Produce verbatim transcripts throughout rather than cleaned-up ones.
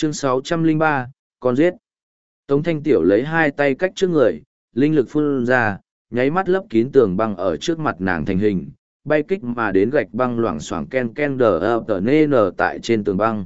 Chương sáu trăm lẻ ba, con giết. Tống Thanh Tiểu lấy hai tay cách trước người, linh lực phun ra, nháy mắt lấp kín tường băng ở trước mặt nàng thành hình, bay kích mà đến gạch băng loảng xoảng ken ken đờ ập tờ nê nở tại trên tường băng.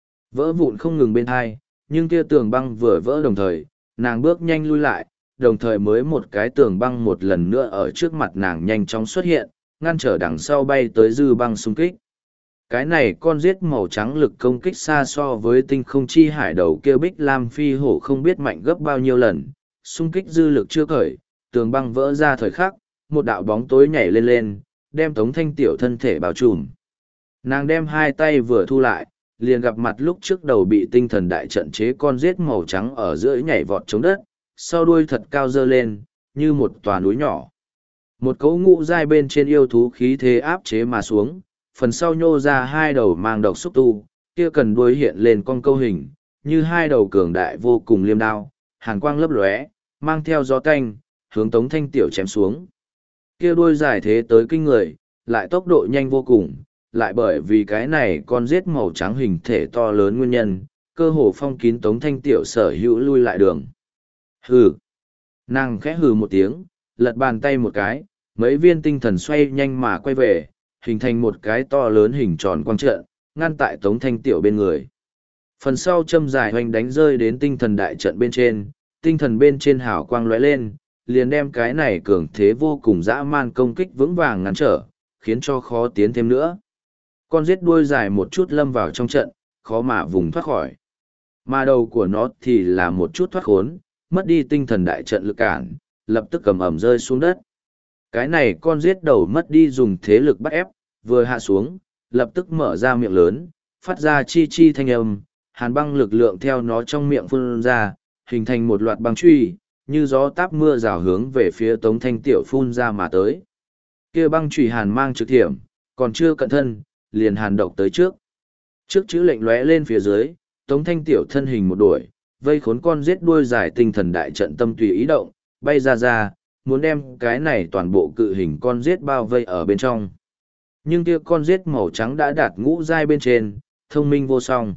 Vỡ vụn không ngừng bên hai, nhưng kia tường băng vừa vỡ đồng thời, nàng bước nhanh lui lại, đồng thời mới một cái tường băng một lần nữa ở trước mặt nàng nhanh chóng xuất hiện, ngăn trở đằng sau bay tới dư băng xung kích. Cái này con giết màu trắng lực công kích xa so với tinh không chi hải đầu kia bích lam phi hổ không biết mạnh gấp bao nhiêu lần, xung kích dư lực chưa khởi, tường băng vỡ ra thời khắc, một đạo bóng tối nhảy lên lên, đem Tống Thanh Tiểu thân thể bao trùm. Nàng đem hai tay vừa thu lại, liền gặp mặt lúc trước đầu bị tinh thần đại trận chế con giết màu trắng ở giữa nhảy vọt chống đất, sau đuôi thật cao dơ lên, như một tòa núi nhỏ. Một cấu ngũ giai bên trên yêu thú khí thế áp chế mà xuống, phần sau nhô ra hai đầu mang độc xúc tu, kia cần đuôi hiện lên con câu hình, như hai đầu cường đại vô cùng liêm đao, hàn quang lấp lóe, mang theo gió tanh, hướng Tống Thanh Tiểu chém xuống. Kia đuôi dài thế tới kinh người, lại tốc độ nhanh vô cùng, lại bởi vì cái này con giết màu trắng hình thể to lớn nguyên nhân, cơ hồ phong kín Tống Thanh Tiểu sở hữu lui lại đường. Hừ. Nàng khẽ hừ một tiếng, lật bàn tay một cái, mấy viên tinh thần xoay nhanh mà quay về, hình thành một cái to lớn hình tròn quang trận, ngăn tại Tống Thanh Tiểu bên người. Phần sau châm dài hoành đánh rơi đến tinh thần đại trận bên trên, tinh thần bên trên hào quang lóe lên, liền đem cái này cường thế vô cùng dã man công kích vững vàng ngăn trở, khiến cho khó tiến thêm nữa. Con giết đuôi dài một chút lâm vào trong trận, khó mà vùng thoát khỏi. Mà đầu của nó thì là một chút thoát khốn, mất đi tinh thần đại trận lực cản, lập tức cầm ẩm rơi xuống đất. Cái này con giết đầu mất đi dùng thế lực bắt ép, vừa hạ xuống, lập tức mở ra miệng lớn, phát ra chi chi thanh âm, hàn băng lực lượng theo nó trong miệng phun ra, hình thành một loạt băng truy, như gió táp mưa rào hướng về phía Tống Thanh Tiểu phun ra mà tới. Kia băng truy hàn mang trực thiểm, còn chưa cận thân, liền hàn độc tới trước. Trước chữ lệnh lóe lên phía dưới, Tống Thanh Tiểu thân hình một đuổi, vây khốn con giết đuôi dài tinh thần đại trận tâm tùy ý động, bay ra ra, muốn đem cái này toàn bộ cự hình con giết bao vây ở bên trong. Nhưng kia con giết màu trắng đã đạt ngũ giai bên trên, thông minh vô song.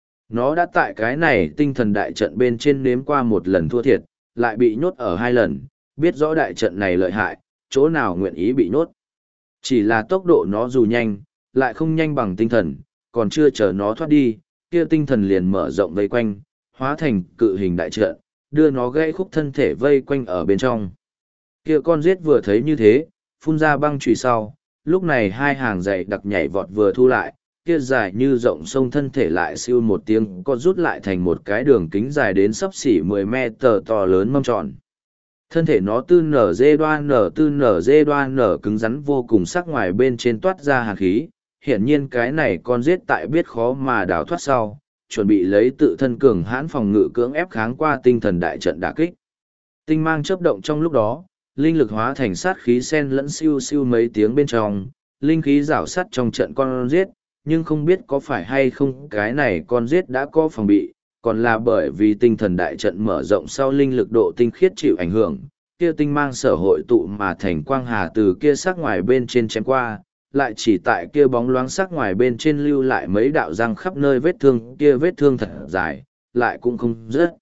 Nó đã tại cái này tinh thần đại trận bên trên nếm qua một lần thua thiệt, lại bị nhốt ở hai lần, biết rõ đại trận này lợi hại, chỗ nào nguyện ý bị nhốt. Chỉ là tốc độ nó dù nhanh, lại không nhanh bằng tinh thần, còn chưa chờ nó thoát đi, kia tinh thần liền mở rộng vây quanh, hóa thành cự hình đại trận, đưa nó gãy khúc thân thể vây quanh ở bên trong. Kia con giết vừa thấy như thế, phun ra băng chùy sau, lúc này hai hàng dày đặc nhảy vọt vừa thu lại, kia dài như rộng sông thân thể lại siêu một tiếng có rút lại thành một cái đường kính dài đến sấp xỉ mười mét to lớn mâm tròn. Thân thể nó tư nở dê đoan nở tư nở dê đoan nở cứng rắn vô cùng sắc ngoài bên trên toát ra hàn khí, hiển nhiên cái này con giết tại biết khó mà đào thoát sau, chuẩn bị lấy tự thân cường hãn phòng ngự cưỡng ép kháng qua tinh thần đại trận đả kích. Tinh mang chớp động trong lúc đó, linh lực hóa thành sát khí sen lẫn siêu siêu mấy tiếng bên trong, linh khí rảo sắt trong trận con giết, nhưng không biết có phải hay không cái này con giết đã có phòng bị, còn là bởi vì tinh thần đại trận mở rộng sau linh lực độ tinh khiết chịu ảnh hưởng, kia tinh mang sở hội tụ mà thành quang hà từ kia sắc ngoài bên trên chém qua, lại chỉ tại kia bóng loáng sắc ngoài bên trên lưu lại mấy đạo răng khắp nơi vết thương, kia vết thương thật dài, lại cũng không rất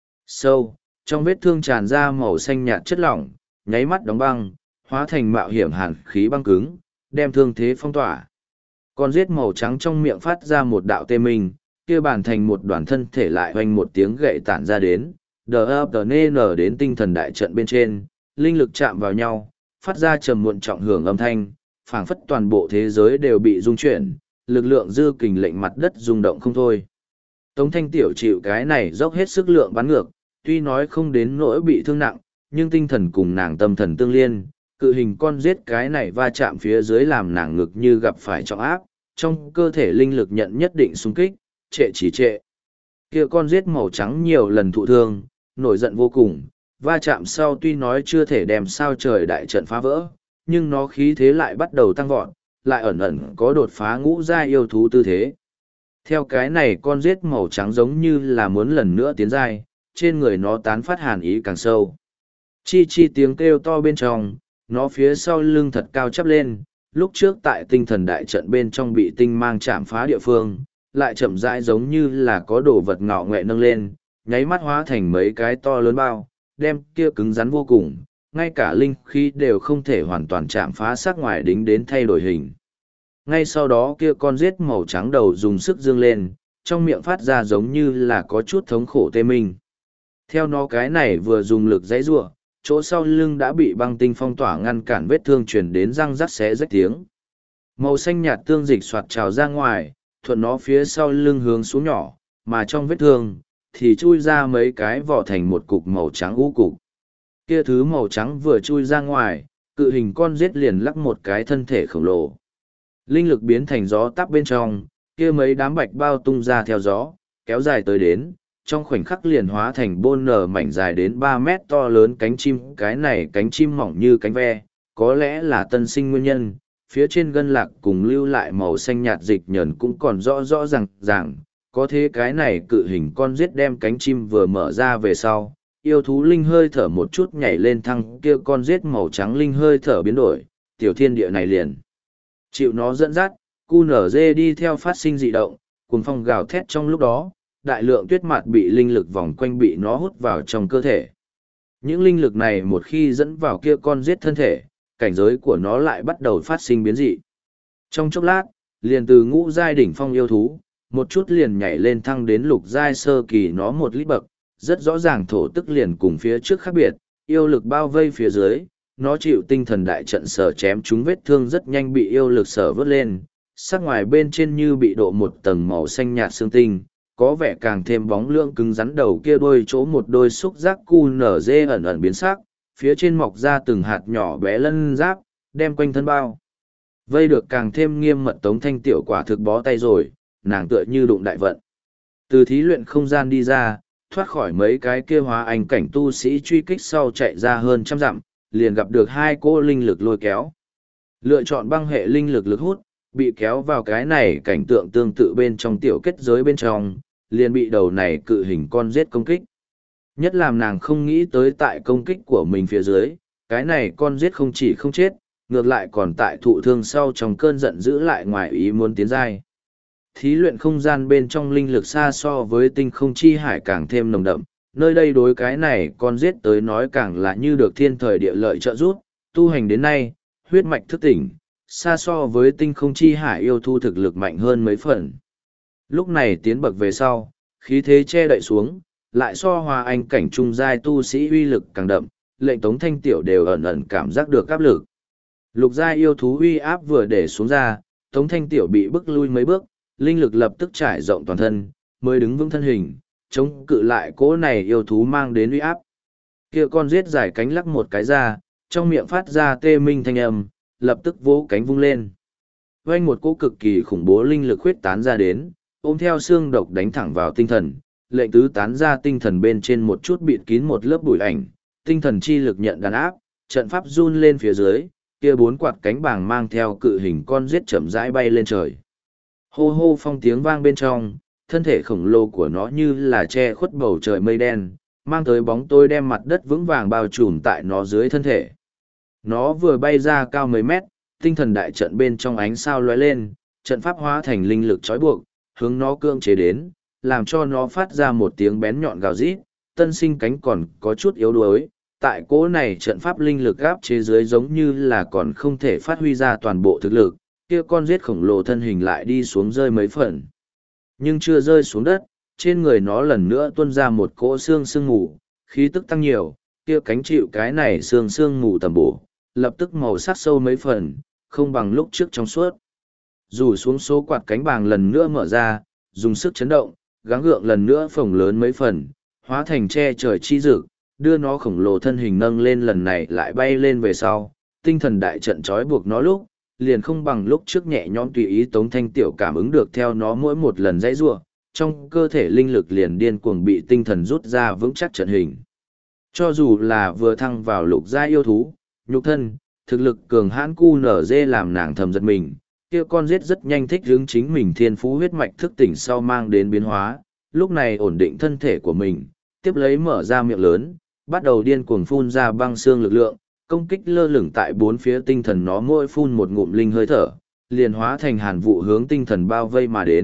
sâu, trong vết thương tràn ra màu xanh nhạt chất lỏng, nháy mắt đóng băng, hóa thành mạo hiểm hàn khí băng cứng, đem thương thế phong tỏa. Con giết màu trắng trong miệng phát ra một đạo tê minh, kia bàn thành một đoàn thân thể lại hoành một tiếng gậy tản ra đến, đờ ập đờ nê nở đến tinh thần đại trận bên trên, linh lực chạm vào nhau, phát ra trầm muộn trọng hưởng âm thanh, phảng phất toàn bộ thế giới đều bị rung chuyển, lực lượng dư kình lệnh mặt đất rung động không thôi. Tống Thanh Tiểu chịu cái này dốc hết sức lượng bắn ngược, tuy nói không đến nỗi bị thương nặng, nhưng tinh thần cùng nàng tâm thần tương liên, cự hình con giết cái này va chạm phía dưới làm nàng ngực như gặp phải trọng áp, trong cơ thể linh lực nhận nhất định xung kích, trệ chỉ trệ. Kia con giết màu trắng nhiều lần thụ thương, nổi giận vô cùng, va chạm sau tuy nói chưa thể đem sao trời đại trận phá vỡ, nhưng nó khí thế lại bắt đầu tăng vọt, lại ẩn ẩn có đột phá ngũ giai yêu thú tư thế. Theo cái này con giết màu trắng giống như là muốn lần nữa tiến giai, trên người nó tán phát hàn ý càng sâu. Chi chi tiếng kêu to bên trong, nó phía sau lưng thật cao chắp lên, lúc trước tại tinh thần đại trận bên trong bị tinh mang chạm phá địa phương, lại chậm rãi giống như là có đồ vật ngọ nghệ nâng lên, nháy mắt hóa thành mấy cái to lớn bao, đem kia cứng rắn vô cùng, ngay cả linh khí đều không thể hoàn toàn chạm phá xác ngoài đính đến thay đổi hình. Ngay sau đó kia con rết màu trắng đầu dùng sức dương lên, trong miệng phát ra giống như là có chút thống khổ tê minh. Theo nó cái này vừa dùng lực dãy giụa, chỗ sau lưng đã bị băng tinh phong tỏa ngăn cản vết thương truyền đến răng rắc xé rách tiếng. Màu xanh nhạt tương dịch soạt trào ra ngoài, thuận nó phía sau lưng hướng xuống nhỏ, mà trong vết thương thì chui ra mấy cái vỏ thành một cục màu trắng u cục. Kia thứ màu trắng vừa chui ra ngoài, cự hình con rết liền lắc một cái thân thể khổng lồ. Linh lực biến thành gió tắp bên trong, kia mấy đám bạch bao tung ra theo gió, kéo dài tới đến, trong khoảnh khắc liền hóa thành bôn nở mảnh dài đến ba mét to lớn cánh chim. Cái này cánh chim mỏng như cánh ve, có lẽ là tân sinh nguyên nhân, phía trên gân lạc cùng lưu lại màu xanh nhạt dịch nhờn cũng còn rõ rõ ràng ràng. Có thế cái này cự hình con giết đem cánh chim vừa mở ra về sau, yêu thú linh hơi thở một chút nhảy lên thăng, kia con giết màu trắng linh hơi thở biến đổi, tiểu thiên địa này liền chịu nó dẫn dắt, cu nở dê đi theo phát sinh dị động, cuồng phong gào thét trong lúc đó, đại lượng tuyết mạt bị linh lực vòng quanh bị nó hút vào trong cơ thể. Những linh lực này một khi dẫn vào kia con giết thân thể, cảnh giới của nó lại bắt đầu phát sinh biến dị. Trong chốc lát, liền từ ngũ giai đỉnh phong yêu thú, một chút liền nhảy lên thăng đến lục giai sơ kỳ nó một lít bậc, rất rõ ràng thổ tức liền cùng phía trước khác biệt, yêu lực bao vây phía dưới, nó chịu tinh thần đại trận sở chém chúng vết thương rất nhanh bị yêu lực sở vớt lên, sắc ngoài bên trên như bị độ một tầng màu xanh nhạt xương tinh, có vẻ càng thêm bóng lưỡng cứng rắn đầu kia đôi chỗ một đôi xúc giác cu nở dê ẩn ẩn biến sắc, phía trên mọc ra từng hạt nhỏ bé lân giáp, đem quanh thân bao. Vây được càng thêm nghiêm mật Tống Thanh Tiểu quả thực bó tay rồi, nàng tựa như đụng đại vận. Từ thí luyện không gian đi ra, thoát khỏi mấy cái kia hóa ảnh cảnh tu sĩ truy kích sau chạy ra hơn trăm dặm, liền gặp được hai cô linh lực lôi kéo. Lựa chọn băng hệ linh lực lực hút, bị kéo vào cái này cảnh tượng tương tự bên trong tiểu kết giới bên trong, liền bị đầu này cự hình con giết công kích. Nhất làm nàng không nghĩ tới tại công kích của mình phía dưới, cái này con giết không chỉ không chết, ngược lại còn tại thụ thương sau trong cơn giận giữ lại ngoài ý muốn tiến giai. Thí luyện không gian bên trong linh lực xa so với tinh không chi hải càng thêm nồng đậm, nơi đây đối cái này con giết tới nói càng là như được thiên thời địa lợi trợ giúp, tu hành đến nay, huyết mạch thức tỉnh, xa so với tinh không chi hải yêu thu thực lực mạnh hơn mấy phần. Lúc này tiến bậc về sau, khí thế che đậy xuống, lại so hòa anh cảnh trung giai tu sĩ uy lực càng đậm, lệnh Tống Thanh Tiểu đều ẩn ẩn cảm giác được áp lực. Lục giai yêu thú uy áp vừa để xuống ra, Tống Thanh Tiểu bị bức lui mấy bước, linh lực lập tức trải rộng toàn thân, mới đứng vững thân hình, chống cự lại cỗ này yêu thú mang đến uy áp. Kia con giết dài cánh lắc một cái ra, trong miệng phát ra tê minh thanh âm, lập tức vỗ cánh vung lên. Vang một cỗ cực kỳ khủng bố linh lực huyết tán ra đến, ôm theo xương độc đánh thẳng vào tinh thần, lệnh tứ tán ra tinh thần bên trên một chút bịt kín một lớp bụi ảnh, tinh thần chi lực nhận đàn áp, trận pháp run lên phía dưới, kia bốn quạt cánh bàng mang theo cự hình con giết chậm rãi bay lên trời. Hô hô phong tiếng vang bên trong, thân thể khổng lồ của nó như là che khuất bầu trời mây đen, mang tới bóng tối đem mặt đất vững vàng bao trùm tại nó dưới thân thể. Nó vừa bay ra cao mấy mét, tinh thần đại trận bên trong ánh sao lóe lên, trận pháp hóa thành linh lực trói buộc, hướng nó cưỡng chế đến, làm cho nó phát ra một tiếng bén nhọn gào rít, tân sinh cánh còn có chút yếu đuối. Tại cỗ này trận pháp linh lực áp chế dưới giống như là còn không thể phát huy ra toàn bộ thực lực, kia con giết khổng lồ thân hình lại đi xuống rơi mấy phần. Nhưng chưa rơi xuống đất, trên người nó lần nữa tuôn ra một cỗ xương sương mù, khí tức tăng nhiều, kia cánh chịu cái này xương sương mù tầm bổ, lập tức màu sắc sâu mấy phần, không bằng lúc trước trong suốt. Rủ xuống số quạt cánh bàng lần nữa mở ra, dùng sức chấn động, gắng gượng lần nữa phồng lớn mấy phần, hóa thành che trời chi dực, đưa nó khổng lồ thân hình nâng lên lần này lại bay lên về sau, tinh thần đại trận trói buộc nó lúc, liền không bằng lúc trước nhẹ nhõm tùy ý Tống Thanh Tiểu cảm ứng được theo nó mỗi một lần dãy rua, trong cơ thể linh lực liền điên cuồng bị tinh thần rút ra vững chắc trận hình. Cho dù là vừa thăng vào lục gia yêu thú, nhục thân, thực lực cường hãn cu nở dê làm nàng thầm giật mình, kia con giết rất nhanh thích hướng chính mình thiên phú huyết mạch thức tỉnh sau mang đến biến hóa, lúc này ổn định thân thể của mình, tiếp lấy mở ra miệng lớn, bắt đầu điên cuồng phun ra băng xương lực lượng, công kích lơ lửng tại bốn phía tinh thần nó mỗi phun một ngụm linh hơi thở, liền hóa thành hàn vụ hướng tinh thần bao vây mà đến,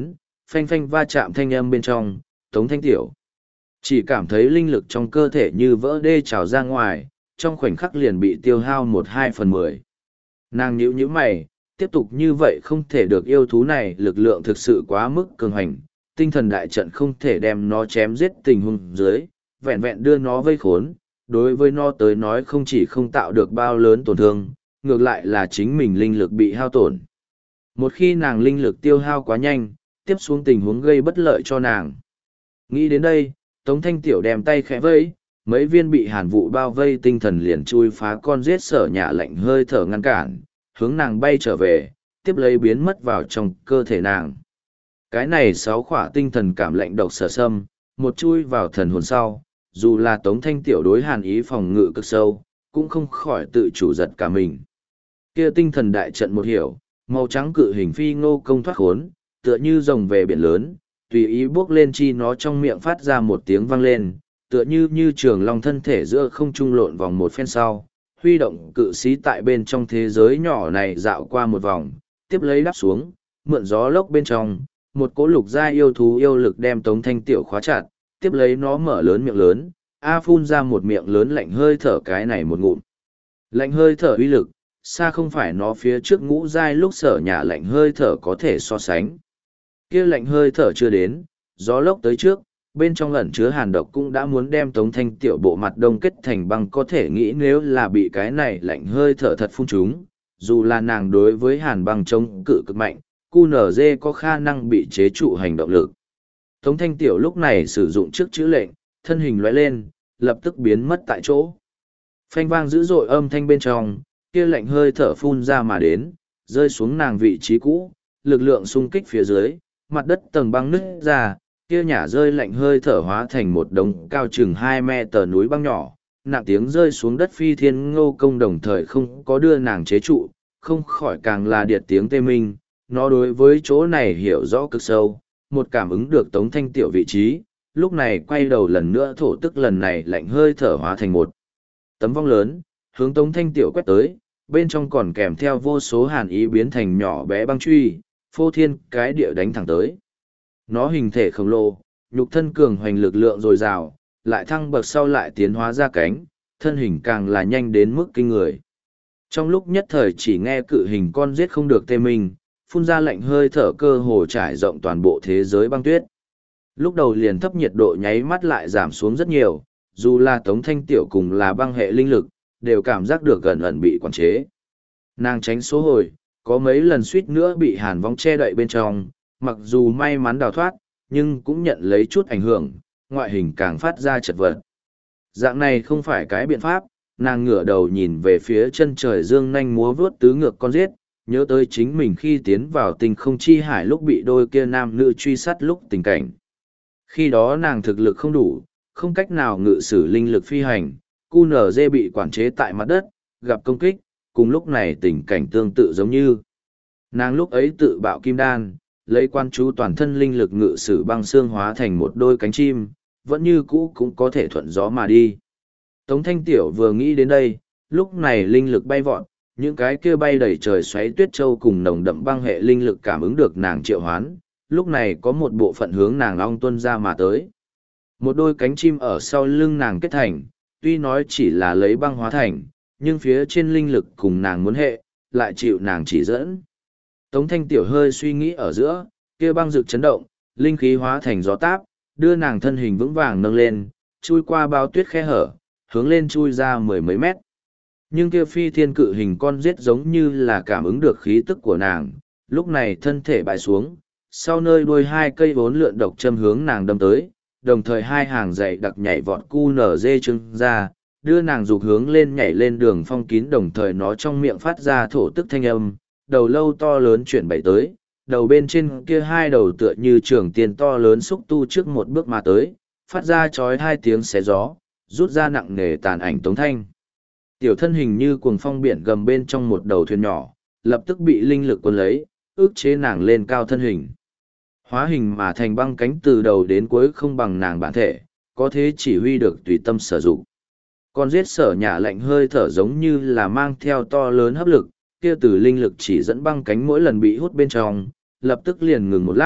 phanh phanh va chạm thanh âm bên trong, Tống Thanh Tiểu chỉ cảm thấy linh lực trong cơ thể như vỡ đê trào ra ngoài, trong khoảnh khắc liền bị tiêu hao một hai phần mười. Nàng nhíu nhíu mày, tiếp tục như vậy không thể được, yêu thú này lực lượng thực sự quá mức cường hành, tinh thần đại trận không thể đem nó chém giết tình huống dưới, vẹn vẹn đưa nó vây khốn, đối với nó tới nói không chỉ không tạo được bao lớn tổn thương, ngược lại là chính mình linh lực bị hao tổn. Một khi nàng linh lực tiêu hao quá nhanh, tiếp xuống tình huống gây bất lợi cho nàng. Nghĩ đến đây, Tống Thanh Tiểu đem tay khẽ vẫy, mấy viên bị hàn vụ bao vây tinh thần liền chui phá con giết sở nhà lạnh hơi thở ngăn cản, hướng nàng bay trở về, tiếp lấy biến mất vào trong cơ thể nàng. Cái này sáu khỏa tinh thần cảm lạnh độc sở xâm, một chui vào thần hồn sau, dù là Tống Thanh Tiểu đối hàn ý phòng ngự cực sâu, cũng không khỏi tự chủ giật cả mình. Kia tinh thần đại trận một hiểu, màu trắng cự hình phi ngô công thoát khốn, tựa như rồng về biển lớn, tùy ý bước lên chi nó trong miệng phát ra một tiếng vang lên, tựa như như trường long thân thể giữa không trung lộn vòng một phen sau, huy động cự sĩ tại bên trong thế giới nhỏ này dạo qua một vòng, tiếp lấy đáp xuống, mượn gió lốc bên trong, một cỗ lục gia yêu thú yêu lực đem Tống Thanh Tiểu khóa chặt, tiếp lấy nó mở lớn miệng lớn, a phun ra một miệng lớn lạnh hơi thở, cái này một ngụm. Lạnh hơi thở uy lực, xa không phải nó phía trước ngũ giai lúc sở nhà lạnh hơi thở có thể so sánh. Kia lạnh hơi thở chưa đến, gió lốc tới trước, bên trong ẩn chứa hàn độc cũng đã muốn đem Tống Thanh Tiểu bộ mặt đông kết thành băng, có thể nghĩ nếu là bị cái này lạnh hơi thở thật phun trúng, dù là nàng đối với hàn băng chống cự cực mạnh, cu nở dê có khả năng bị chế trụ hành động lực. Tống Thanh Tiểu lúc này sử dụng trước chữ lệnh, thân hình lóe lên, lập tức biến mất tại chỗ. Phanh vang dữ dội âm thanh bên trong, kia lạnh hơi thở phun ra mà đến, rơi xuống nàng vị trí cũ, lực lượng xung kích phía dưới, mặt đất tầng băng nứt ra, kia nhả rơi lạnh hơi thở hóa thành một đống cao chừng hai me tờ núi băng nhỏ, nặng tiếng rơi xuống đất phi thiên ngô công đồng thời không có đưa nàng chế trụ, không khỏi càng là điệt tiếng tê minh, nó đối với chỗ này hiểu rõ cực sâu, một cảm ứng được Tống Thanh Tiểu vị trí, lúc này quay đầu lần nữa thổ tức lần này lạnh hơi thở hóa thành một tấm vong lớn, hướng Tống Thanh Tiểu quét tới, bên trong còn kèm theo vô số hàn ý biến thành nhỏ bé băng truy, phô thiên cái địa đánh thẳng tới. Nó hình thể khổng lồ, nhục thân cường hoành lực lượng dồi dào, lại thăng bậc sau lại tiến hóa ra cánh, thân hình càng là nhanh đến mức kinh người. Trong lúc nhất thời chỉ nghe cự hình con giết không được tê mình, phun ra lạnh hơi thở cơ hồ trải rộng toàn bộ thế giới băng tuyết. Lúc đầu liền thấp nhiệt độ nháy mắt lại giảm xuống rất nhiều, dù là Tống Thanh Tiểu cùng là băng hệ linh lực, đều cảm giác được gần ẩn bị quản chế. Nàng tránh số hồi, có mấy lần suýt nữa bị hàn vong che đậy bên trong, mặc dù may mắn đào thoát, nhưng cũng nhận lấy chút ảnh hưởng, ngoại hình càng phát ra chật vật. Dạng này không phải cái biện pháp, nàng ngửa đầu nhìn về phía chân trời dương nanh múa vướt tứ ngược con giết, nhớ tới chính mình khi tiến vào tình không chi hải lúc bị đôi kia nam nữ truy sát lúc tình cảnh. Khi đó nàng thực lực không đủ, không cách nào ngự sử linh lực phi hành, cu nở dê bị quản chế tại mặt đất, gặp công kích, cùng lúc này tình cảnh tương tự giống như. Nàng lúc ấy tự bạo kim đan, lấy quan chú toàn thân linh lực ngự sử băng xương hóa thành một đôi cánh chim, vẫn như cũ cũng có thể thuận gió mà đi. Tống Thanh Tiểu vừa nghĩ đến đây, lúc này linh lực bay vọt, những cái kia bay đầy trời xoáy tuyết châu cùng nồng đậm băng hệ linh lực cảm ứng được nàng triệu hoán, lúc này có một bộ phận hướng nàng long tuân ra mà tới. Một đôi cánh chim ở sau lưng nàng kết thành, tuy nói chỉ là lấy băng hóa thành, nhưng phía trên linh lực cùng nàng muốn hệ, lại chịu nàng chỉ dẫn. Tống Thanh Tiểu hơi suy nghĩ ở giữa, kia băng rực chấn động, linh khí hóa thành gió táp, đưa nàng thân hình vững vàng nâng lên, chui qua bao tuyết khe hở, hướng lên chui ra mười mấy mét. Nhưng kia phi thiên cự hình con giết giống như là cảm ứng được khí tức của nàng, lúc này thân thể bại xuống, sau nơi đuôi hai cây vốn lượn độc châm hướng nàng đâm tới, đồng thời hai hàng dày đặc nhảy vọt cu nở dê trưng ra, đưa nàng dục hướng lên nhảy lên đường phong kín, đồng thời nó trong miệng phát ra thổ tức thanh âm, đầu lâu to lớn chuyển bảy tới, đầu bên trên kia hai đầu tựa như trường tiền to lớn xúc tu trước một bước mà tới, phát ra chói hai tiếng xé gió, rút ra nặng nề tàn ảnh Tống Thanh. Tiểu thân hình như cuồng phong biển gầm bên trong một đầu thuyền nhỏ, lập tức bị linh lực cuốn lấy, ức chế nàng lên cao thân hình. Hóa hình mà thành băng cánh từ đầu đến cuối không bằng nàng bản thể, có thế chỉ huy được tùy tâm sử dụng. Con giết sở nhà lạnh hơi thở giống như là mang theo to lớn hấp lực, kia từ linh lực chỉ dẫn băng cánh mỗi lần bị hút bên trong, lập tức liền ngừng một lát,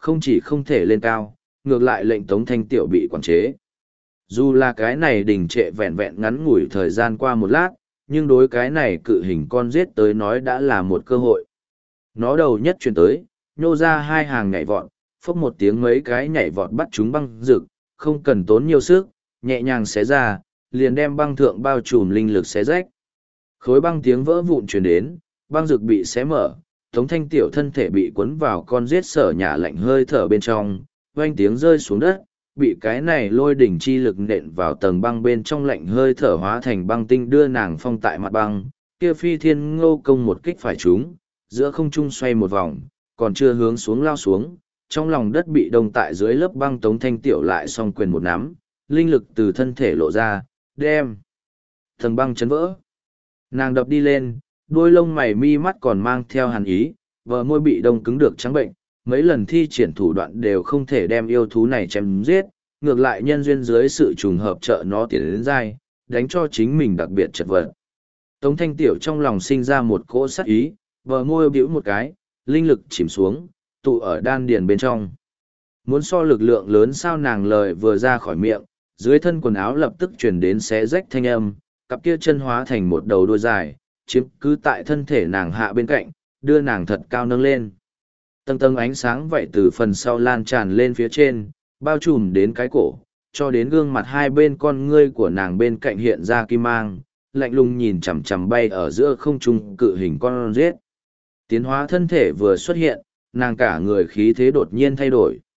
không chỉ không thể lên cao, ngược lại lệnh Tống Thanh Tiểu bị quản chế. Dù là cái này đình trệ vẹn vẹn ngắn ngủi thời gian qua một lát, nhưng đối cái này cự hình con giết tới nói đã là một cơ hội. Nó đầu nhất chuyển tới, nhô ra hai hàng nhảy vọt, phốc một tiếng mấy cái nhảy vọt bắt chúng băng rực, không cần tốn nhiều sức, nhẹ nhàng xé ra, liền đem băng thượng bao trùm linh lực xé rách. Khối băng tiếng vỡ vụn truyền đến, băng rực bị xé mở, Tống Thanh Tiểu thân thể bị cuốn vào con giết sở nhả lạnh hơi thở bên trong, oanh tiếng rơi xuống đất, bị cái này lôi đỉnh chi lực nện vào tầng băng bên trong lạnh hơi thở hóa thành băng tinh đưa nàng phong tại mặt băng, kia phi thiên ngô công một kích phải trúng, giữa không trung xoay một vòng, còn chưa hướng xuống lao xuống, trong lòng đất bị đông tại dưới lớp băng Tống Thanh Tiểu lại song quyền một nắm, linh lực từ thân thể lộ ra, đem tầng băng chấn vỡ. Nàng đập đi lên, đôi lông mày mi mắt còn mang theo hàn ý, bờ môi bị đông cứng được trắng bệnh, mấy lần thi triển thủ đoạn đều không thể đem yêu thú này chém giết, ngược lại nhân duyên dưới sự trùng hợp trợ nó tiến đến dai, đánh cho chính mình đặc biệt chật vật. Tống Thanh Tiểu trong lòng sinh ra một cỗ sát ý, bờ môi bĩu một cái, linh lực chìm xuống, tụ ở đan điền bên trong. Muốn so lực lượng lớn sao nàng lời vừa ra khỏi miệng, dưới thân quần áo lập tức chuyển đến xé rách thanh âm, cặp kia chân hóa thành một đầu đuôi dài, chiếm cứ tại thân thể nàng hạ bên cạnh, đưa nàng thật cao nâng lên. Tầng tầng ánh sáng vậy từ phần sau lan tràn lên phía trên, bao trùm đến cái cổ, cho đến gương mặt hai bên con ngươi của nàng bên cạnh hiện ra kim mang, lạnh lùng nhìn chằm chằm bay ở giữa không trung cự hình con rết. Tiến hóa thân thể vừa xuất hiện, nàng cả người khí thế đột nhiên thay đổi.